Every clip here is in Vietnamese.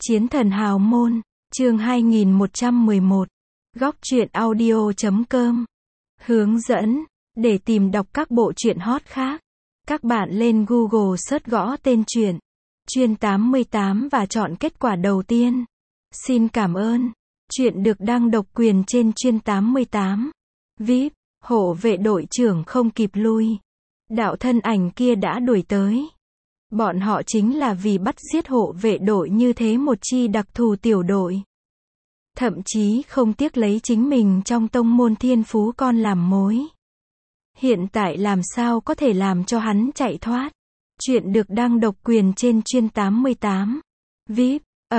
Chiến thần hào môn, chương 2111, góc truyện audio.com. Hướng dẫn, để tìm đọc các bộ truyện hot khác, các bạn lên Google search gõ tên truyện, Chuyên 88 và chọn kết quả đầu tiên. Xin cảm ơn. Truyện được đăng độc quyền trên Chuyên 88. VIP, hộ vệ đội trưởng không kịp lui. Đạo thân ảnh kia đã đuổi tới. Bọn họ chính là vì bắt giết hộ vệ đội như thế một chi đặc thù tiểu đội. Thậm chí không tiếc lấy chính mình trong tông môn thiên phú con làm mối. Hiện tại làm sao có thể làm cho hắn chạy thoát. Chuyện được đăng độc quyền trên Chuyên 88. VIP,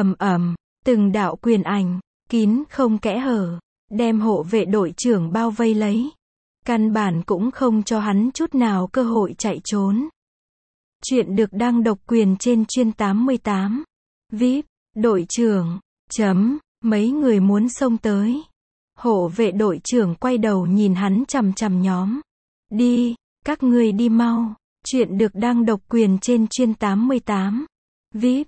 từng đạo quyền ảnh, kín không kẽ hở, đem hộ vệ đội trưởng bao vây lấy. Căn bản cũng không cho hắn chút nào cơ hội chạy trốn. Chuyện được đăng độc quyền trên Chuyên 88. VIP, đội trưởng, mấy người muốn xông tới. Hộ vệ đội trưởng quay đầu nhìn hắn chằm chằm nhóm. Đi, các ngươi đi mau. Chuyện được đăng độc quyền trên Chuyên 88. VIP,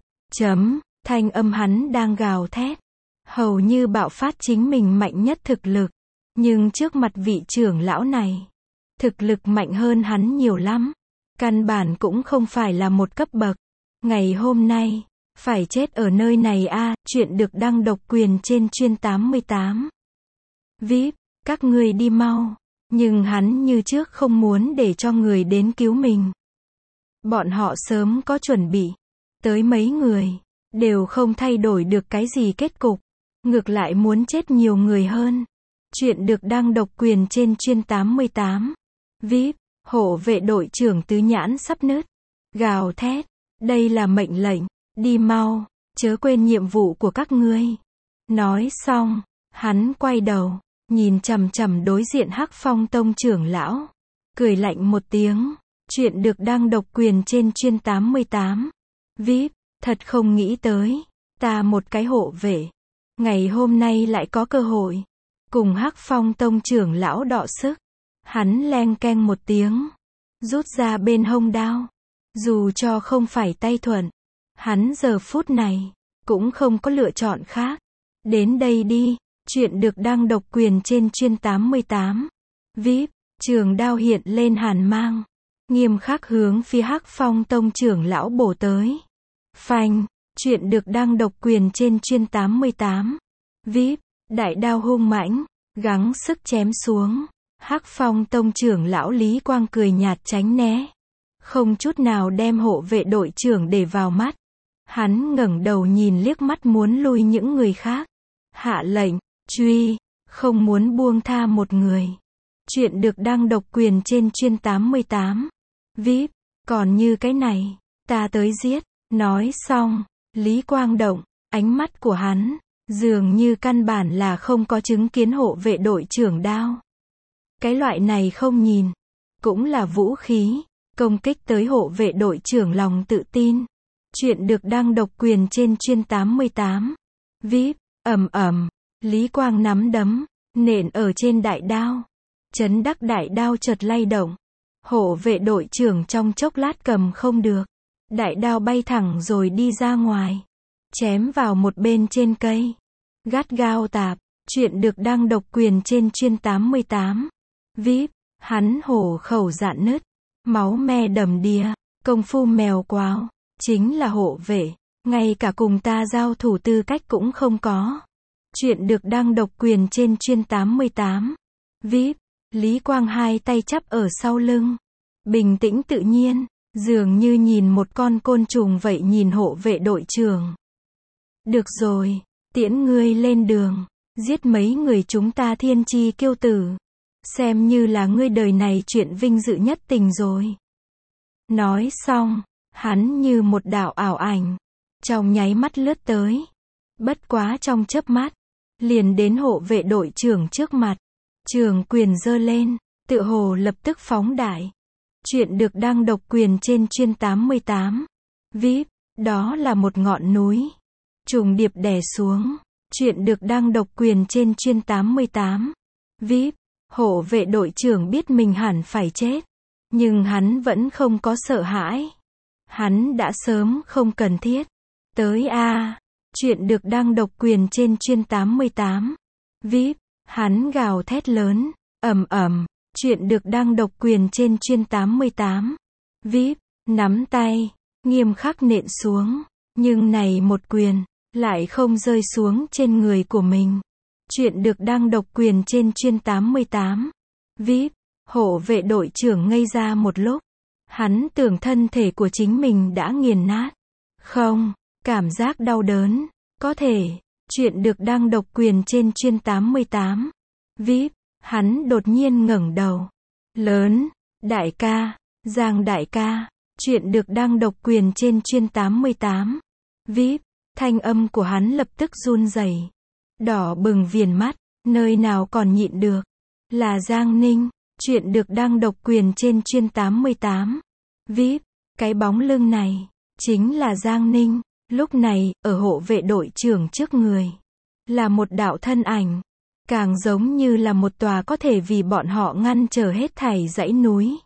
thanh âm hắn đang gào thét. Hầu như bạo phát chính mình mạnh nhất thực lực. Nhưng trước mặt vị trưởng lão này, thực lực mạnh hơn hắn nhiều lắm. Căn bản cũng không phải là một cấp bậc. Ngày hôm nay, phải chết ở nơi này a. Chuyện được đăng độc quyền trên Chuyên 88. VIP, các ngươi đi mau. Nhưng hắn như trước không muốn để cho người đến cứu mình. Bọn họ sớm có chuẩn bị. Tới mấy người, đều không thay đổi được cái gì kết cục. Ngược lại muốn chết nhiều người hơn. Chuyện được đăng độc quyền trên Chuyên 88. VIP, hộ vệ đội trưởng tứ nhãn sắp nứt. Gào thét, đây là mệnh lệnh, đi mau, chớ quên nhiệm vụ của các ngươi. Nói xong, hắn quay đầu, nhìn chằm chằm đối diện Hắc Phong Tông trưởng lão. Cười lạnh một tiếng, chuyện được đăng độc quyền trên Chuyên 88. VIP, thật không nghĩ tới, ta một cái hộ vệ. Ngày hôm nay lại có cơ hội, cùng Hắc Phong Tông trưởng lão đọ sức. Hắn leng keng một tiếng, rút ra bên hông đao. Dù cho không phải tay thuận, hắn giờ phút này, cũng không có lựa chọn khác. Đến đây đi, chuyện được đăng độc quyền trên Chuyên 88. VIP, trường đao hiện lên hàn mang. Nghiêm khắc hướng phía Hắc Phong Tông trưởng lão bổ tới. Phanh, chuyện được đăng độc quyền trên Chuyên 88. VIP, đại đao hung mãnh, gắng sức chém xuống. Hắc Phong Tông trưởng lão Lý Quang cười nhạt tránh né. Không chút nào đem hộ vệ đội trưởng để vào mắt. Hắn ngẩng đầu nhìn liếc mắt muốn lui những người khác. Hạ lệnh, truy, không muốn buông tha một người. Chuyện được đăng độc quyền trên Chuyên 88. VIP, còn như cái này, ta tới giết. Nói xong, Lý Quang động, ánh mắt của hắn, dường như căn bản là không có chứng kiến hộ vệ đội trưởng đao. Cái loại này không nhìn, cũng là vũ khí, công kích tới hộ vệ đội trưởng lòng tự tin. Chuyện được đăng độc quyền trên Chuyên 88. VIP, Lý Quang nắm đấm, nện ở trên đại đao. Chấn đắc đại đao chợt lay động. Hộ vệ đội trưởng trong chốc lát cầm không được. Đại đao bay thẳng rồi đi ra ngoài. Chém vào một bên trên cây. Gắt gao tạp. Chuyện được đăng độc quyền trên Chuyên 88. VIP, hắn hổ khẩu rạn nứt. Máu me đầm đìa. Công phu mèo quào. Chính là hộ vệ. Ngay cả cùng ta giao thủ tư cách cũng không có. Chuyện được đăng độc quyền trên Chuyên 88. VIP, Lý Quang hai tay chắp ở sau lưng. Bình tĩnh tự nhiên, dường như nhìn một con côn trùng vậy nhìn hộ vệ đội trưởng. Được rồi, tiễn ngươi lên đường, giết mấy người chúng ta thiên chi kiêu tử. Xem như là ngươi đời này chuyện vinh dự nhất tình rồi. Nói xong, hắn như một đạo ảo ảnh, trong nháy mắt lướt tới. Bất quá trong chớp mắt, liền đến hộ vệ đội trưởng trước mặt. Trường quyền giơ lên, tựa hồ lập tức phóng đại. Chuyện được đăng độc quyền trên Chuyên 88. VIP, đó là một ngọn núi. Trùng điệp đè xuống. Chuyện được đăng độc quyền trên Chuyên 88. VIP, hộ vệ đội trưởng biết mình hẳn phải chết. Nhưng hắn vẫn không có sợ hãi. Hắn đã sớm không cần thiết. Tới a. Chuyện được đăng độc quyền trên chuyên 88. VIP, hắn gào thét lớn, ầm ầm. Chuyện được đăng độc quyền trên chuyên 88. VIP, nắm tay, nghiêm khắc nện xuống. Nhưng này một quyền, lại không rơi xuống trên người của mình. Chuyện được đăng độc quyền trên chuyên 88. VIP, hộ vệ đội trưởng ngây ra một lúc. Hắn tưởng thân thể của chính mình đã nghiền nát. Không, cảm giác đau đớn. Có thể, chuyện được đăng độc quyền trên chuyên 88. VIP, hắn đột nhiên ngẩng đầu. Lớn, đại ca, Giang đại ca, chuyện được đăng độc quyền trên chuyên 88. VIP, thanh âm của hắn lập tức run rẩy, đỏ bừng viền mắt, nơi nào còn nhịn được. Là Giang Ninh, chuyện được đăng độc quyền trên chuyên 88. VIP, cái bóng lưng này, chính là Giang Ninh. Lúc này, ở hộ vệ đội trưởng trước người, là một đạo thân ảnh, càng giống như là một tòa có thể vì bọn họ ngăn trở hết thảy dãy núi.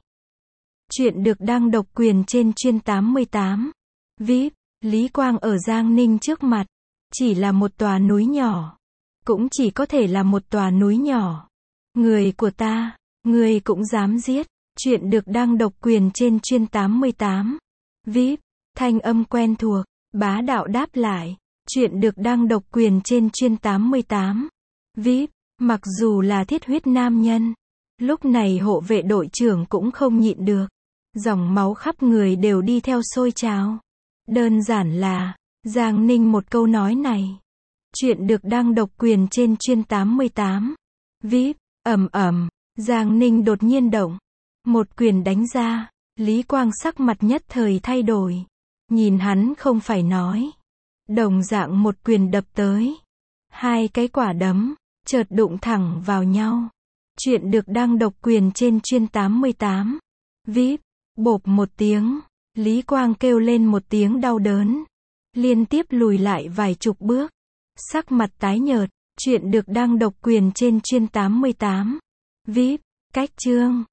Chuyện được đăng độc quyền trên chuyên 88. VIP, Lý Quang ở Giang Ninh trước mặt, chỉ là một tòa núi nhỏ. Cũng chỉ có thể là một tòa núi nhỏ. Người của ta, người cũng dám giết. Chuyện được đăng độc quyền trên chuyên 88. VIP, thanh âm quen thuộc, bá đạo đáp lại. Chuyện được đăng độc quyền trên chuyên 88. VIP, mặc dù là thiết huyết nam nhân, lúc này hộ vệ đội trưởng cũng không nhịn được. Dòng máu khắp người đều đi theo sôi trào. Đơn giản là, Giang Ninh một câu nói này. Chuyện được đăng độc quyền trên chuyên 88. VIP, ầm ầm, Giang Ninh đột nhiên động. Một quyền đánh ra, Lý Quang sắc mặt nhất thời thay đổi. Nhìn hắn không phải nói. Đồng dạng một quyền đập tới. Hai cái quả đấm, chợt đụng thẳng vào nhau. Chuyện được đăng độc quyền trên chuyên 88. VIP, bộp một tiếng. Lý Quang kêu lên một tiếng đau đớn. Liên tiếp lùi lại vài chục bước. Sắc mặt tái nhợt. Chuyện được đăng độc quyền trên chuyên 88. VIP, cách chương.